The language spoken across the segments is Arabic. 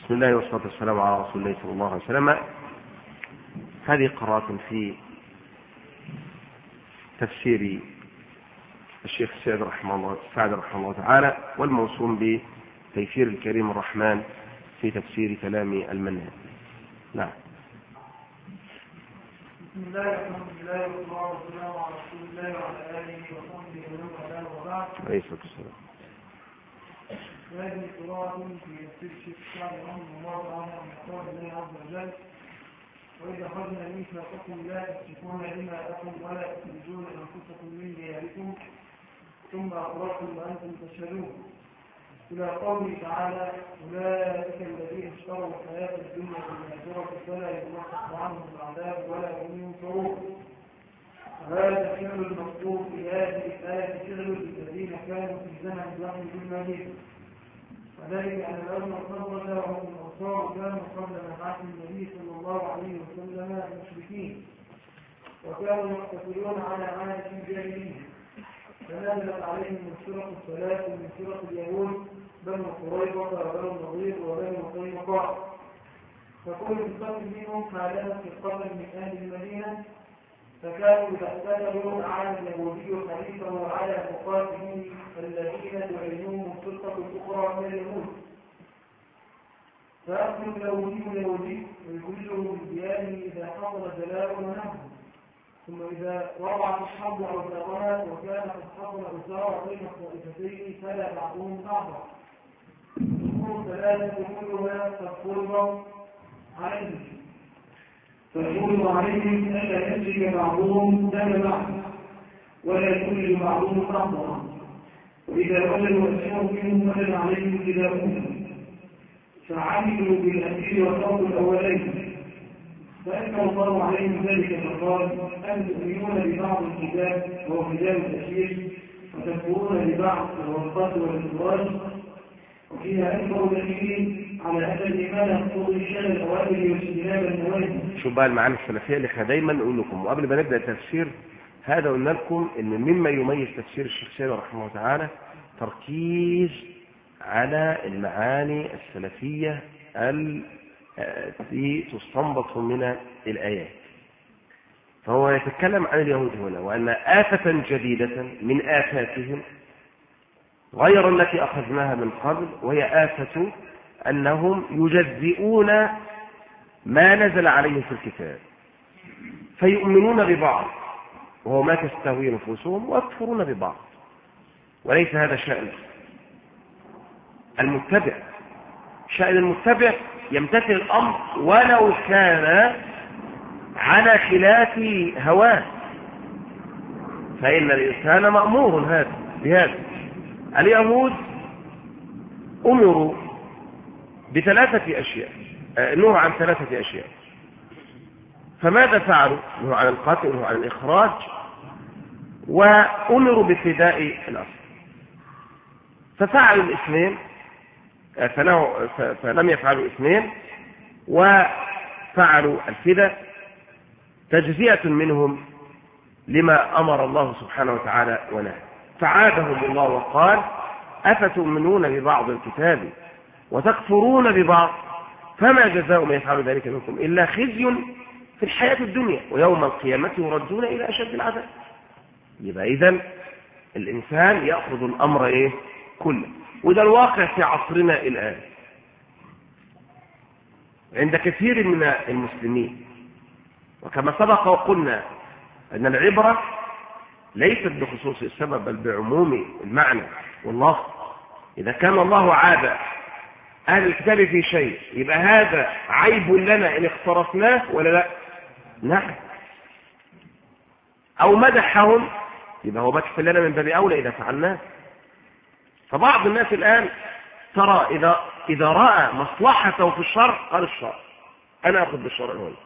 بسم الله والصلاة والسلام على رسول الله صلى الله عليه وسلم. هذه قراءة في تفسير الشيخ سعد رحمه الله تعالى، والموسوم بتيسير الكريم الرحمن في تفسير كلام المنهج. نعم. بسم الله والحمد لله والصلاة والسلام على رسول الله وعلى آله وصحبه ومن والاه وبعد. عليه الصلاة والسلام. هذه قراءة في تفسير الشيخ سعد رحمه الله تعالى من قول الله عز وجل: وإذا أخذنا ميثاقكم لا تسفكون دماءكم ولا تخرجون أنفسكم من دياركم ثم أقررتم وأنتم تشهدون، إلى قوله تعالى: أولئك الذين اشتروا الحياة الدنيا بالآخرة فلا يخفف عنهم العذاب ولا هم ينصرون. وهذا فعل المذكور في هذه الآية فعل الذين كانوا في زمن زمن بالمدينة، وذلك أن الأمر الخضر وهم الأنصار كانوا قبل مبعث النبي صلى الله عليه وسلم مشركين، وكانوا يقتصرون على عادة الجاهلية، فنزلت عليهم الفرق الثلاث من فرق اليهود: بنو قريظة وبنو النضير وبنو قينقاع، فكل فرق منهم خالفت فرقة من أهل المدينة، فكانوا إذا احتجبوا أعان اليهودي حديثه على مقاتله الذين تعينوهم فرقة أخرى من اليهود، فأخذ اليهودي ويخرجه من دياره إذا حصل جلاء ونهب، ثم إذا وضعت الحرب أوزارها وكان قد حصل أوزار بين الطائفتين فلا بعضهم بعضا، الأمور ثلاثة كلها قد فرض عليهم، فالفرض عليهم ألا يسرق بعضهم دم بعض ولا يخرج بعضهم بعضا، وإذا وجدوا أسرهم منهم وجد عليهم كتابهم، فعملوا بالأسير والفرض الأولين، فأنكر الله عليهم ذلك فقال: أن تؤمنون ببعض الكتاب وهو كتاب التأثير وتكفرون ببعض وهو القتل والإخراج، وفيها أكبر دليل على أن الإيمان يقتضي فعل الأوامر واجتناب النواهي. شو بقى المعاني السلفية اللي احنا دايما نقول لكم، وقبل ما نبدأ التفسير هذا قلنا لكم ان مما يميز تفسير الشيخ سعد رحمه الله تعالى تركيز على المعاني السلفية التي تستنبط من الآيات. فهو يتكلم عن اليهود هنا وأن آفة جديدة من آفاتهم غير التي أخذناها من قبل، وهي آفة أنهم يجزئون ما نزل عليه في الكتاب، فيؤمنون ببعض وهو ما تستهوي نفوسهم ويكفرون ببعض، وليس هذا شأن المتبع. شأن المتبع يمتثل الأمر ولو كان على خلاف هواه، فإن الإنسان مأمور بهذا. اليهود أمروا بثلاثة أشياء، نهوا عن ثلاثة أشياء، فماذا فعلوا؟ نهوا عن القتل ونهوا عن الإخراج وأمروا بفداء الأسرى، ففعلوا الاثنين، فلم يفعلوا اثنين وفعلوا الفداء تجزئة منهم لما أمر الله سبحانه وتعالى ونهى. فعادهم الله وقال: أفتؤمنون ببعض الكتاب وتكفرون ببعض فما جزاء من يفعل ذلك منكم إلا خزي في الحياة الدنيا ويوم القيامة يردون إلى أشد العذاب. يبقى إذن الإنسان يأخذ الأمر كله، وده الواقع في عصرنا الآن عند كثير من المسلمين. وكما سبق وقلنا أن العبرة ليست بخصوص السبب بل بعموم المعنى. والله إذا كان الله عاب أهل الكتاب في شيء يبقى هذا عيب لنا إن اقترفناه ولا لا؟ نعم. أو مدحهم يبقى هو مدح لنا من باب أولى إذا فعلناه. فبعض الناس الآن ترى إذا رأى مصلحته في الشرع قال الشرع، أنا أخذ بالشرع هنا،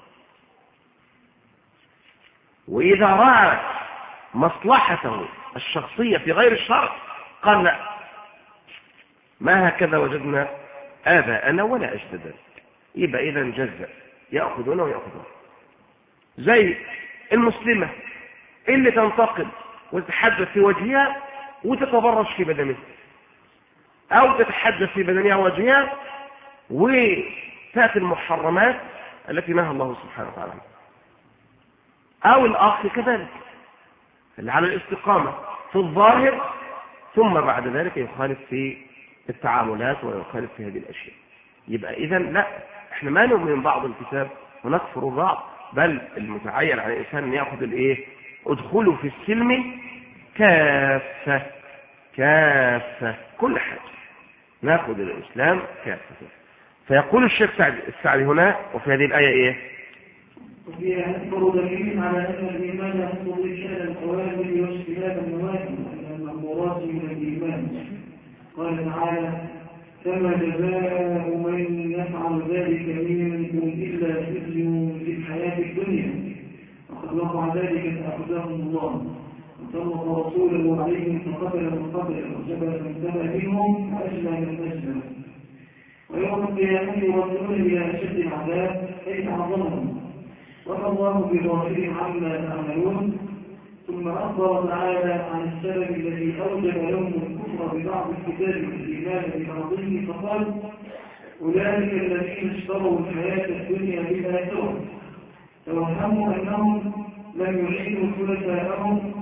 وإذا رأى مصلحته الشخصية في غير الشرع قال لا، ما هكذا وجدنا آباءنا ولا أجدادنا. يبقى إذا جزء يأخذون ويأخذون. زي المسلمة اللي تنتقد وتتحدث في وجهها وتتبرج في بدنها، أو تتحدث في بدنها وجهها وتأتي المحرمات التي نهى الله سبحانه وتعالى عنها. أو الأخ كذلك اللي على الاستقامة في الظاهر، ثم بعد ذلك يخالف في التعاملات ويخالف في هذه الأشياء. يبقى إذن لا، احنا ما نؤمن بعض الكتاب ونكفر بعض، بل المتعين على الإنسان أن يأخذ الإيه؟ ادخلوا في السلم كافة كافة، كل حاجة نأخذ الإسلام كافة. فيقول الشيخ السعدي هنا وفي هذه الآية إيه؟ وفيها أكبر دليل على أن الإيمان يقتضي شأن القوانين واجتناب النواهي من المأمورات من الإيمان. قال تعالى: كما جزاء من يفعل ذلك منكم إلا خزي في الحياة الدنيا وقد وقع ذلك فأخذهم الله وسلط رسوله عليهم فقتل من قتل وجبل من تبع منهم وأجلى من أجلى. ويوم القيامة يردون إلى أشد العذاب أي أعظمهم والله بظاهر عما تعملون. ثم أخبر تعالى عن السبب الذي أوجب لهم الكفر ببعض الكتاب والإيمان ببعضه فقال: أولئك الذين اشتروا الحياة الدنيا بالآخرة توهموا أنهم لم يعينوا خلفاءهم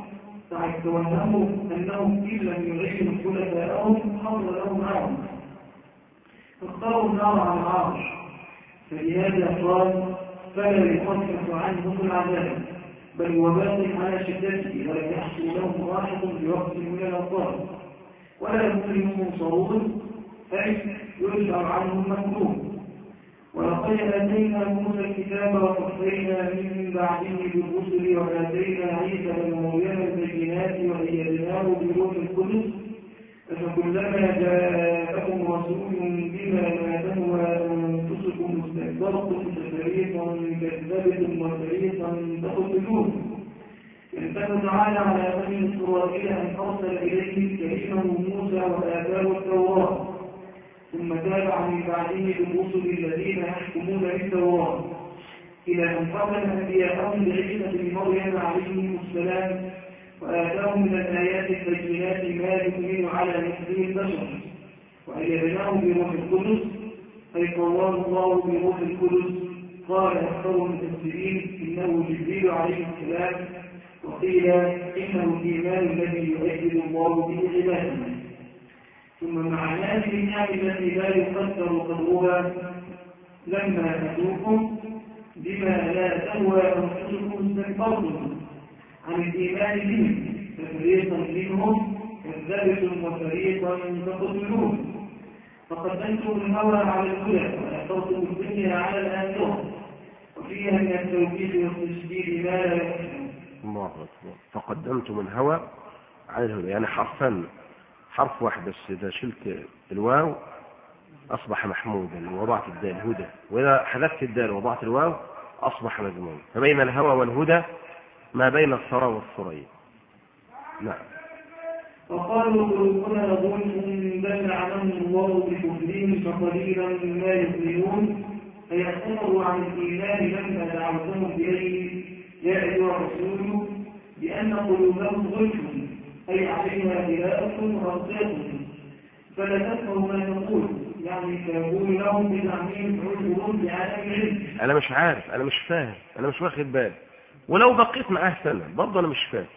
إن لم يعينوا خلفاءهم حصل لهم عرض فاختاروا النار عن العرش. فلهذا قال: فلا يخفف عنهم العذاب بل وباق على شدته ولا يحصل لهم راحة بوقت من الأوقات ولا هم منصرون أي يرجع عنهم مكروه. ولقد آتينا موسى الكتاب وقفينا من بعده بالرسل وآتينا عيسى بن مريم البينات وأيدناه بروح القدس أفكلما جاءكم رسول بما لا تهوى أنفسكم استكبرتم ففريقا كذبتم وفريقا تقتلون. ينبغي تعالى على بني إسرائيل أن أرسل إليهم كريمه موسى وآتاه التوراة ثم تابع من بعده بالرسل الذين يحكمون بالتوراة إلى أن قبل أنبياءهم بعيسى بن مريم عليه السلام وآتاهم من الآيات البينات ما يؤمن على مثله البشر وأيدناه بروح القدس أي قواه الله بروح القدس. قال أكثر المفسرين إنه جبريل عليه السلام وقيل إنه الإيمان الذي يؤيد الله به عباده. ثم مع هذه النعم التي لا يقدر قدرها لما أتوكم بما لا تهوى أنفسكم استكبرتم عن الإيمان به ففريقا منهم كذبتم وفريقا تقتلون. فقدمتم الهوى على الهدى وأثرتم الدنيا على الآخرة وفيها من التوفيق والتشديد ما لا يحسن. الله أكبر. فقدمتم الهوى على الهدى يعني حرفا، حرف واحد بس إذا شلت الواو أصبح محمودا ووضعت الدال هدى، وإذا حذفت الدال ووضعت الواو أصبح مذموما. فبين الهوى والهدى ما بين الثرى والثريا. نعم. وقالوا قلوبنا ظلم بل لعنهم الله بكفرهم فقليلا ما يؤمنون فيعتذروا عن الإيمان لما دعوتهم إليه يا أيها الرسول بأن قلوبهم ظلم أي عليها بلاءة وأرضية فلا تفهم ما تقول يعني فيقول لهم بتعميم عذرهم بعالم العلم. أنا مش عارف، أنا مش فاهم، أنا مش واخد بالي، ولو بقيت معاه سنة برضه أنا مش فاهم.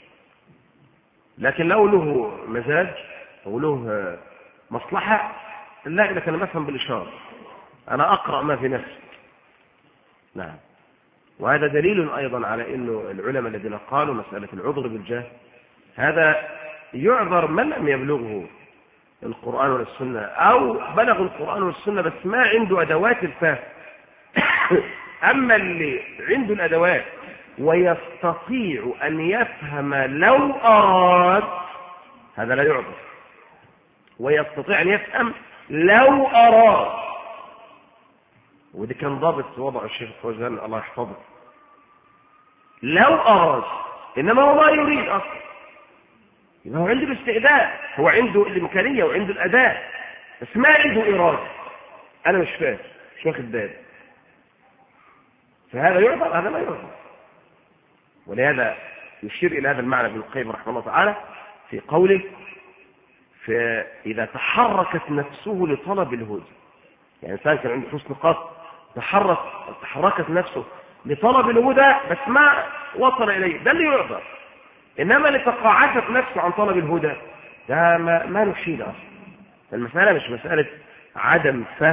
لكن لو له مزاج أو له مصلحة لا، لكن أنا بفهم بالإشارة، أنا أقرأ ما في نفسي. نعم. وهذا دليل أيضا على أنه العلماء الذين قالوا مسألة العذر بالجهل هذا يعذر من لم يبلغه القرآن والسنة أو بلغ القرآن والسنة بس ما عنده أدوات الفهم. أما اللي عنده الأدوات ويستطيع أن يفهم لو أراد هذا لا يعذر، ويستطيع أن يفهم لو أراد. ودي كان ضابط وضع الشيخ فوزان الله يحفظه، لو أراد، إنما هو ما يريد أصلا. يبقى هو عنده الاستعداد، هو عنده الإمكانية وعنده الأداء بس ما عنده إرادة. أنا مش فاهم، مش واخد بالي، فهذا يعذر هذا لا يعذر. ولهذا يشير إلى هذا المعنى ابن القيم رحمه الله تعالى في قوله فإذا تحركت نفسه لطلب الهدى يعني إنسان كان عنده حسن قصد تحركت نفسه لطلب الهدى بس ما وصل إليه، ده اللي يعذر. إنما اللي تقاعست نفسه عن طلب الهدى ده ما نشيل أصلا. المسألة مش مسألة عدم فهم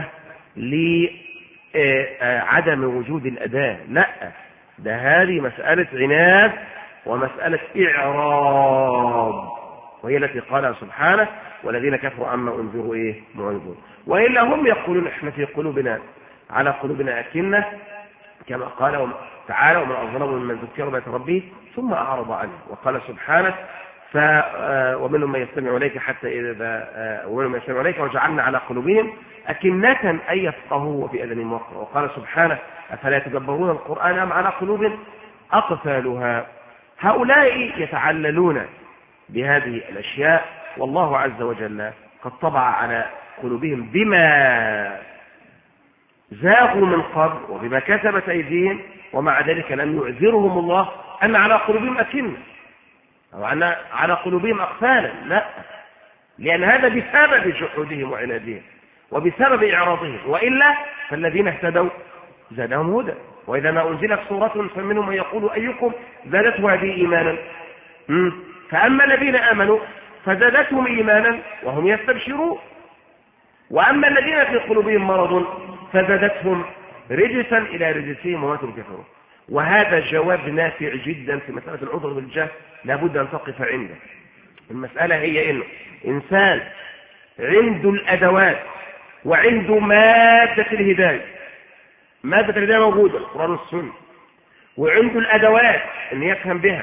لعدم وجود الأداة، لا، ده هذه مسألة عناد ومسألة إعراض، وهي التي قالها سبحانه والذين كفروا عما أنذروا معرضون. وإلا هم يقولون إحنا في قلوبنا على قلوبنا أكنة، كما قال تعالى ومن أظلم ممن ذكر بآيات ربه ثم أعرض عنه. وقال سبحانه ومنهم من يستمع إليك حتى إذا ومنهم من يستمع إليك وجعلنا على قلوبهم أكنة أن يفقهوا وفي أذانهم وقرا. وقال سبحانه أفلا يتدبرون القرآن أم على قلوب أقفالها. هؤلاء يتعللون بهذه الأشياء، والله عز وجل قد طبع على قلوبهم بما زاغوا من قبل وبما كسبت أيديهم، ومع ذلك لم يعذرهم الله أن على قلوبهم أكنة أو أن على قلوبهم أقفالا، لا، لأن هذا بسبب جحودهم وعنادهم وبسبب إعراضهم، وإلا فالذين اهتدوا زادهم هدى. وإذا ما أنزلت سورة فمنهم من يقول أيكم زادته هذه إيمانا، فأما الذين آمنوا فزادتهم إيمانا وهم يستبشرون، وأما الذين في قلوبهم مرض فزادتهم رجسا إلى رجسهم وماتوا كفروا. وهذا جواب نافع جدا في مسألة العذر بالجهل، لابد أن تقف عنده. المسألة هي إنه إنسان عنده الأدوات وعنده مادة الهداية، مادة الهداية موجودة القرآن والسنة، وعنده الأدوات أن يفهم بها،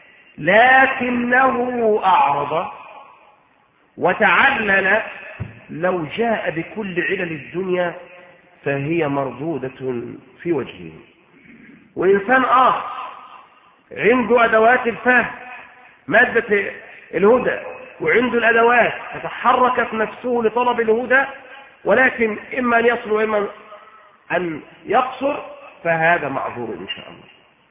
لكنه أعرض وتعلل، لو جاء بكل علل الدنيا فهي مردودة في وجهه. وإنسان آخر عنده أدوات الفهم، مادة الهدى، وعنده الأدوات فتحركت نفسه لطلب الهدى، ولكن إما أن يصل وإما أن يقصر، فهذا معذور إن شاء الله.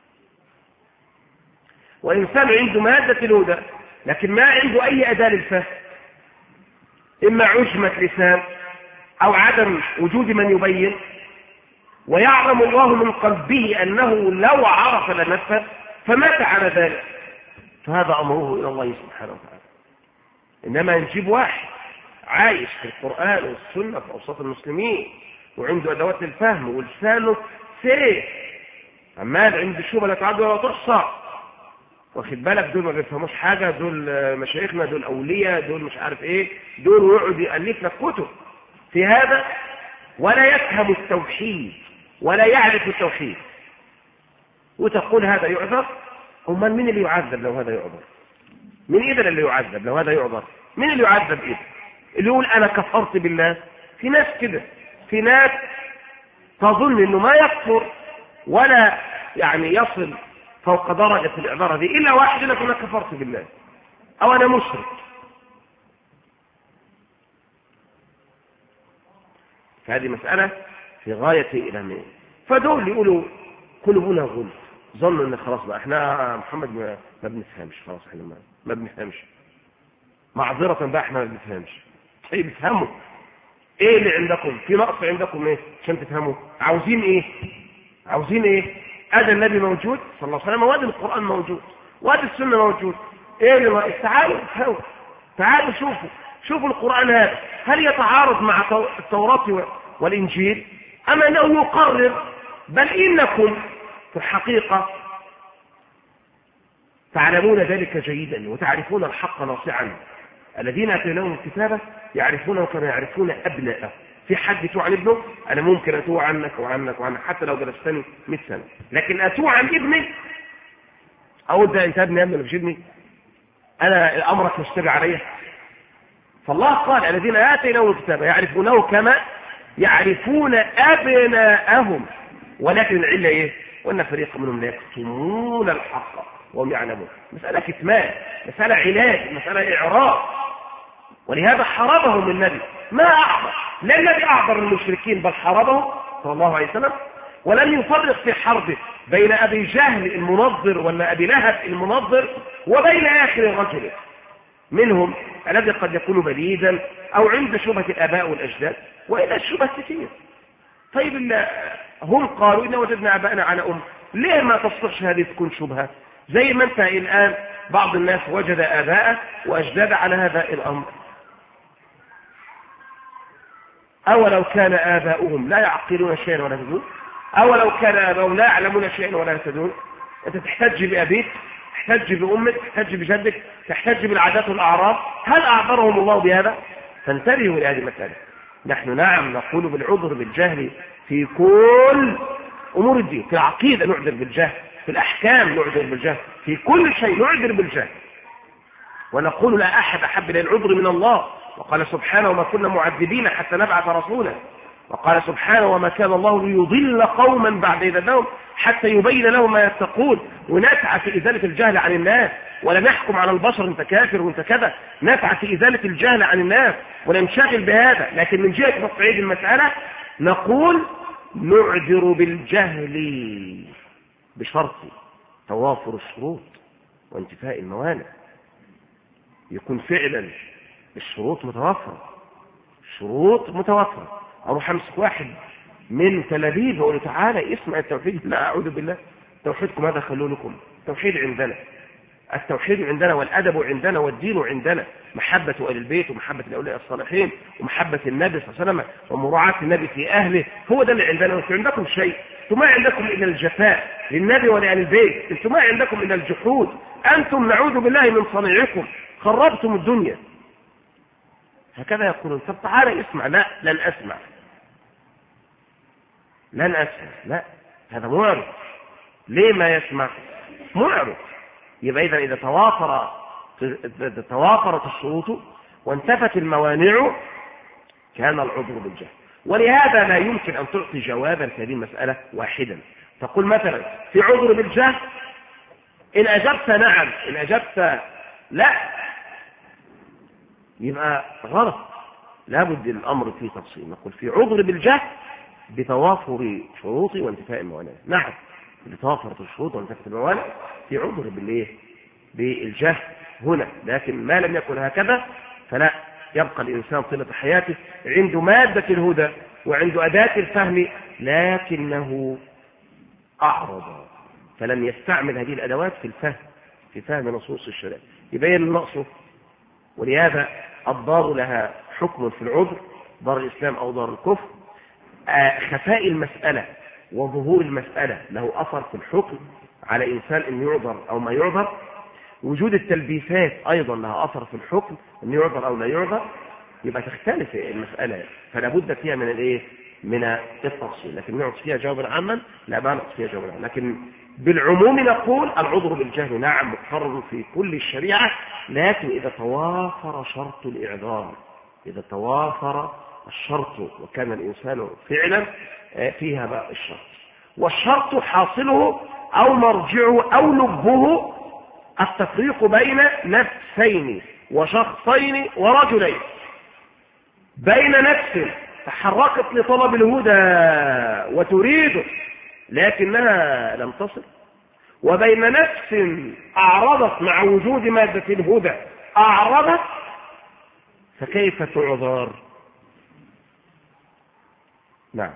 وإنسان عنده مادة الهدى لكن ما عنده أي أداة للفهم، إما عجمة لسان أو عدم وجود من يبين، ويعلم الله من قلبه أنه لو عرف لنفذ فمات على ذلك، فهذا أمره إلى الله سبحانه وتعالى. إنما نجيب واحد عايش في القرآن والسنة في أوساط المسلمين وعنده أدوات الفهم ولسانه سيف، عمال عنده شبهة لا تعد ولا تحصى، واخد بالك، دول ما بيفهموش حاجة، دول مشايخنا، دول أولياء، دول مش عارف إيه، دول، ويقعد يألف لك كتب في هذا ولا يفهم التوحيد ولا يعرف التوحيد، وتقول هذا يعذر. أمال مين اللي يعذب لو هذا يعذر؟ مين إذن اللي يعذب لو هذا يعذر؟ مين اللي يعذب إذن؟ اللي يقول أنا كفرت بالله. في ناس كده، في ناس تظن إنه ما يكفر ولا يعني يصل فوق درجة الإعذار دي إلا واحد يقول لك أنا كفرت بالله أو أنا مشرك. فهذه مسألة في غاية الأهمية. فدول يقولوا قلوبنا غلف، ظنوا ان خلاص بقى احنا محمد ما بنفهمش، خلاص احنا ما بنفهمش، معذرة بقى احنا ما بنفهمش. طيب افهموا ايه اللي عندكم، في نقص عندكم ايه عشان تفهموا؟ عاوزين ايه؟ عاوزين ايه؟ ادى النبي موجود صلى الله عليه وسلم، وادى القرآن موجود، وادى السنة موجود، ايه اللي تعالوا افهموا، تعالوا شوفوا القرآن هذا هل يتعارض مع التوراة والإنجيل أم أنه يقرر؟ بل إنكم في الحقيقة تعلمون ذلك جيدا وتعرفون الحق ناصعا. الذين أتيناهم الكتاب يعرفونه كما يعرفون أبناءه. في حد يتوه عن ابنه؟ أنا ممكن أتوه عنك وعنك وعنك حتى لو جلستني 100 سنة، لكن أتوه عن ابني أقول ده أنت ابني يا ابني مش ابني، أنا أمرك مشتبه عليه. فالله قال الذين آتيناهم الكتاب يعرفونه كما يعرفون أبناءهم، ولكن العلة إيه؟ وأن فريق منهم لا يكتمون الحق وهم يعلمون. مسألة كتمان، مسألة علاج، مسألة إعراض. ولهذا حاربهم النبي، ما أعبر، لا النبي أعبر المشركين بل حاربهم صلى الله عليه وسلم، ولم يفرق في حربه بين أبي جهل المنظر ولا أبي لهب المنظر وبين آخر الرجل منهم الذي قد يكون بليدا أو عند شبهة الآباء والأجداد، وإلى الشبهة كثير. طيب هم قالوا إن وجدنا آباءنا على ليه ما تصلحش هذه تكون شبهة؟ زي ما أنت الآن بعض الناس وجد آباءه وأجداد على هذا الأمر. أولو كان آباؤهم لا يعقلون شيئا ولا يهتدون، أولو كان آباؤهم لا يعلمون شيئا ولا يهتدون. أنت تحتج بأبيك، تحتج بأمك، تحتج بجدك، تحتج بالعادات والأعراف، هل أعذرهم الله بهذا؟ فانتبهوا لهذه المسألة. نحن نعم نقول بالعذر بالجهل في كل أمور الدين، في العقيدة نعذر بالجهل، في الأحكام نعذر بالجهل، في كل شيء نعذر بالجهل، ونقول لا أحد أحب إلى العذر من الله. وقال سبحانه وما كنا معذبين حتى نبعث رسولا. وقال سبحانه وما كان الله ليضل قوما بعد إذ هداهم حتى يبين لهم ما يتقون. ونسعى في إزالة الجهل عن الناس، ولا نحكم على البشر انت كافر وانت كذا، نسعى في إزالة الجهل عن الناس وننشغل بهذا. لكن من جهة تصعيد المسألة نقول نعذر بالجهل بشرط توافر الشروط وانتفاء الموانع، يكون فعلا الشروط متوفرة، الشروط متوفرة. أروح أمسك واحد من تلابيب وأقول له تعالى اسمع التوحيد، لا أعوذ بالله، توحيدكم هذا خلوا لكم، التوحيد عندنا، التوحيد عندنا والأدب عندنا والدين عندنا، محبة أهل البيت ومحبة الأولياء الصالحين ومحبة النبي صلى الله عليه وسلم ومراعاة النبي في أهله، هو ده اللي عندنا. وانتم عندكم شيء، انتم ما عندكم إلا الجفاء للنبي ولأهل البيت، انتم ما عندكم إلا الجحود، أنتم نعوذ بالله من صنيعكم خربتم الدنيا. هكذا يقولون. طب تعالى اسمع، لا لن أسمع، لن أسمع، لا هذا معرض. ليه ما يسمع؟ معرض. يبقى إذا توافرت الشروط وانتفت الموانع كان العذر بالجهل. ولهذا لا يمكن أن تعطي جوابا في هذه المسألة واحدا. تقول مثلا في عذر بالجهل، إن أجبت نعم، إن أجبت لا، يبقى غلط. لابد الأمر فيه تفصيل. نقول في عذر بالجهل بتوافر شروط وانتفاء الموانع. نعم بتوافرت الشروط وانتفاء الموانع في عذر بالجهل هنا. لكن ما لم يكن هكذا فلا، يبقى الإنسان طيلة حياته عنده مادة الهدى وعنده أداة الفهم، لكنه أعرض فلم يستعمل هذه الأدوات في الفهم، في فهم نصوص الشريعة، يبين نقصه. ولهذا الدار لها حكم في العذر، دار الإسلام أو دار الكفر. خفاء المسألة وظهور المسألة له أثر في الحكم على إنسان أن يعذر أو ما يعذر. وجود التلبيسات أيضا لها أثر في الحكم أن يعذر أو لا يعذر. يبقى تختلف المسألة، فلا بد فيها من التفصيل. لكن نعطي فيها جوابا عاما لا، ما نعطي فيها جوابا عاما. لكن بالعموم نقول العذر بالجهل نعم مقرر في كل الشريعة، لكن إذا توافر شرط الإعذار، إذا توافر الشرط وكان الإنسان فعلا فيها بقى الشرط، والشرط حاصله أو مرجعه أو لبه التفريق بين نفسين وشخصين ورجلين، بين نفس تحركت لطلب الهدى وتريده لكنها لم تصل، وبين نفس أعرضت مع وجود مادة الهدى أعرضت، فكيف تعذر؟ نعم.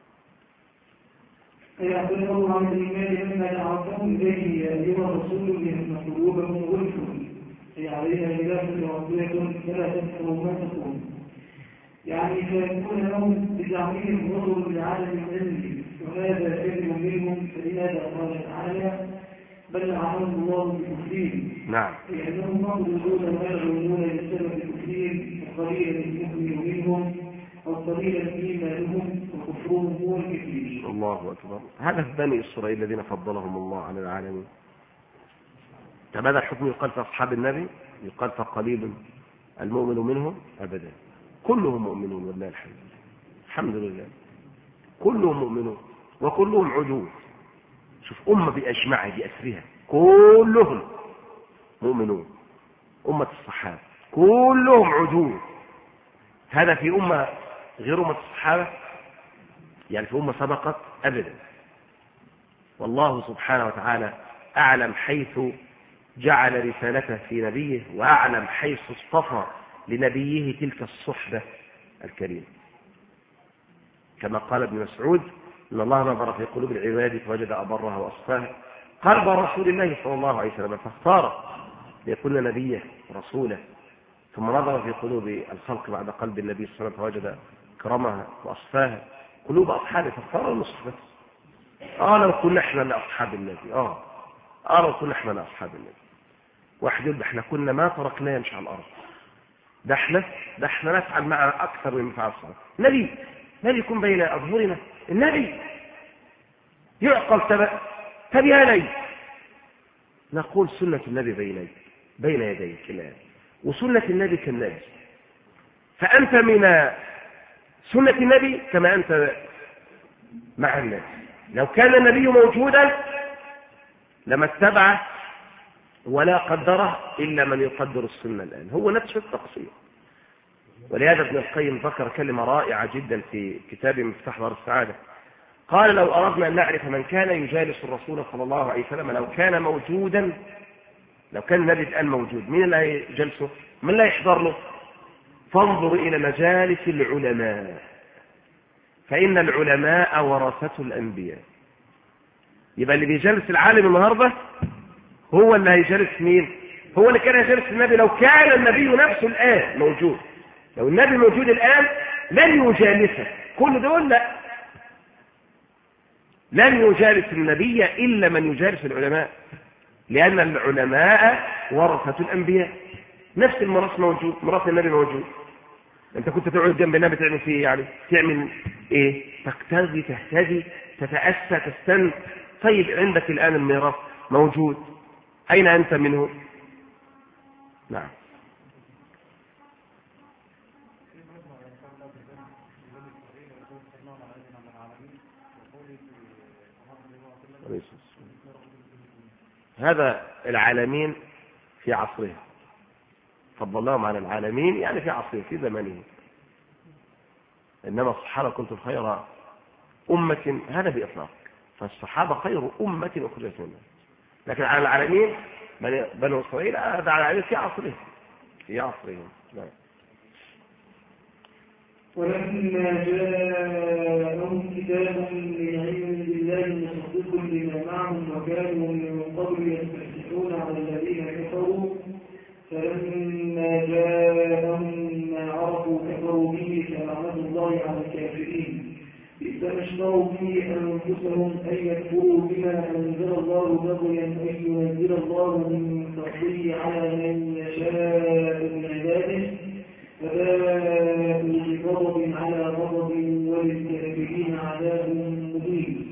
فيعتذر الله عن الإيمان مما دعوتهم إليه يا أيها الرسول لأن قلوبهم غلف هي عليها خلاف وصية فلا تذكروا ما تقول، يعني فيكون لهم بزعمهم نظر لعالم العلم، وهذا علم منهم. فلهذا قال تعالى بل لعنهم الله بكفرهم. نعم. لأنهم مقبولون ويغلون بسبب كفرهم، وقليلا يؤمن منهم وقليلا إيمانهم وكفرهم هو الكثير. الله أكبر. هذا في بني إسرائيل الذين فضلهم الله على العالمين. طب هذا الحكم يقال في أصحاب النبي؟ يقال فقليل المؤمن منهم؟ أبدا، كلهم مؤمنون والله الحمد لله، الحمد لله كلهم مؤمنون وكلهم عدول. شوف أمة بأجمعها بأسرها كلهم مؤمنون، أمة الصحابة كلهم عدول. هذا في أمة غير أمة الصحابة، يعني في أمة سبقت أبدا. والله سبحانه وتعالى أعلم حيث جعل رسالته في نبيه، وأعلم حيث اصطفى لنبيه تلك الصحبة الكريمة. كما قال ابن مسعود إن الله نظر في قلوب العباد فوجد أبرها وأصفاها قلب رسول الله صلى الله عليه وسلم فاختار ليكون نبيه ورسوله، ثم نظر في قلوب الخلق بعد قلب النبي صلى الله عليه وسلم فوجد كرمها وأصفاها قلوب أصحابه فاختار النصح بس. لو كنا احنا لأصحاب النبي لو كنا احنا لأصحاب النبي. واحد يقول احنا كنا ما تركناه يمشي على الأرض، ده احنا نفعل معه أكثر من فعل الصالح. نبي يكون بين أظهرنا، النبي يعقل تبياني. نقول سنة النبي بين يديك الآن، وسنة النبي كالنبي، فأنت من سنة النبي كما أنت مع النبي. لو كان النبي موجودا لما اتبعه ولا قدره إلا من يقدر السنة الآن، هو نفس التقصير. ولهذا ابن القيم ذكر كلمة رائعة جدا في كتاب مفتاح دار السعادة، قال لو أردنا أن نعرف من كان يجالس الرسول صلى الله عليه وسلم لو كان موجودا، لو كان النبي الآن موجود، مين اللي يجلسه؟ من لا يحضر له؟ فانظر إلى مجالس العلماء فإن العلماء ورثة الأنبياء. يبقى اللي بيجلس العالم النهارده هو اللي هيجلس مين؟ هو اللي كان يجلس النبي لو كان النبي نفسه الآن موجود. لو النبي موجود الآن لن يجالسه كل دول، لا، لن يجالس النبي إلا من يجالس العلماء، لأن العلماء ورثة الأنبياء. نفس الميراث موجود، ميراث النبي موجود. أنت كنت تقعد جنب النبي تعمل فيه يعني؟ تعمل إيه؟ تقتدي، تهتدي، تتأسى، تستن. طيب عندك الآن الميراث موجود، أين أنت منه؟ نعم. هذا العالمين في عصره، فضلهم عن العالمين يعني في عصره في زمانه. إنما الصحابة كنتم خير أمة، هذا بإطلاق، فالصحابة خير أمة أخرجت منها. لكن على العالمين بنو إسرائيل هذا على العالمين في عصرهم. نعم. ولما جاءهم كتاب من عند الله مصدق لما معهم وكانوا من قبل يستفتحون على الذين كفروا فلما جاءهم ما عرفوا كفروا به فلعنة الله على الكافرين بئس ما اشتروا به أنفسهم أن يكفروا بما أنزل الله بغيا أن ينزل الله من فضله على من يشاء من عباده فباءوا بغضب على غضب وللكافرين عذاب مهين.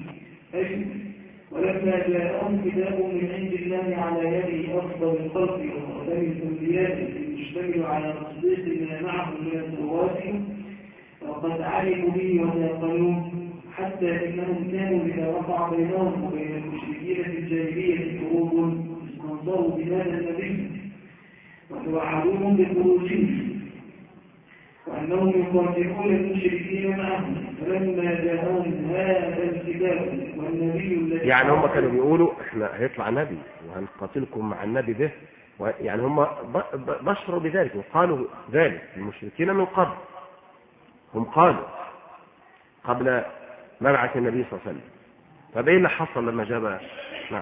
ولما جاءهم كتاب من عند الله على يد أفضل الخلق وخاتم الأنبياء يشتمل على تصديق ما معهم من التوراة وقد علموا به وتيقنوه حتى إنهم كانوا إذا وقع بينهم وبين المشركين في الجاهلية حروب استنصروا بهذا النبي وتوعدوهم بخروجهم وأنهم يقاتلون المشركين معهم. فلما جاءهم هذا الكتاب والنبي الذي يعني هم كانوا بيقولوا احنا هيطلع نبي وهنقاتلكم مع النبي ده، يعني هم بشروا بذلك وقالوا ذلك المشركين من قبل، هم قالوا قبل مبعث النبي صلى الله عليه وسلم. فبين اللي حصل لما جاء؟ نعم.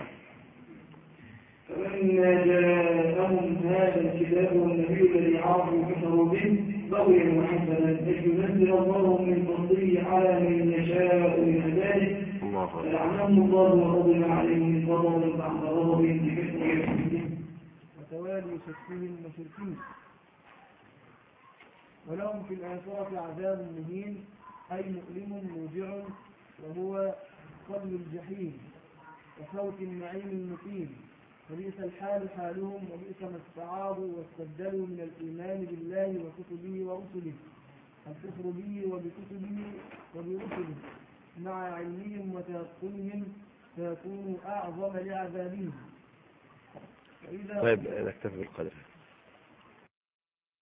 فلما جاءهم هذا الكتاب والنبي الذي عرفوا كفروا به بغيا وحسنا أن ينزل الله من فضله على من يشاء من عباده فلعنهم الله وغضب عليهم غضبا بعد غضب بمثل وتوالي شتهم المشركين ولهم في الآخرة عذاب مهين أي مؤلم موجع وهو قبل الجحيم وصوت النعيم المقيم. فبئس الحال حالهم وبئس ما استعاضوا واستبدلوا من الإيمان بالله وكتبه ورسله الكفر به وبكتبه وبرسله مع علمهم وتيقنهم فيكونوا أعظم لعذابهم. طيب نكتفي بالقدر.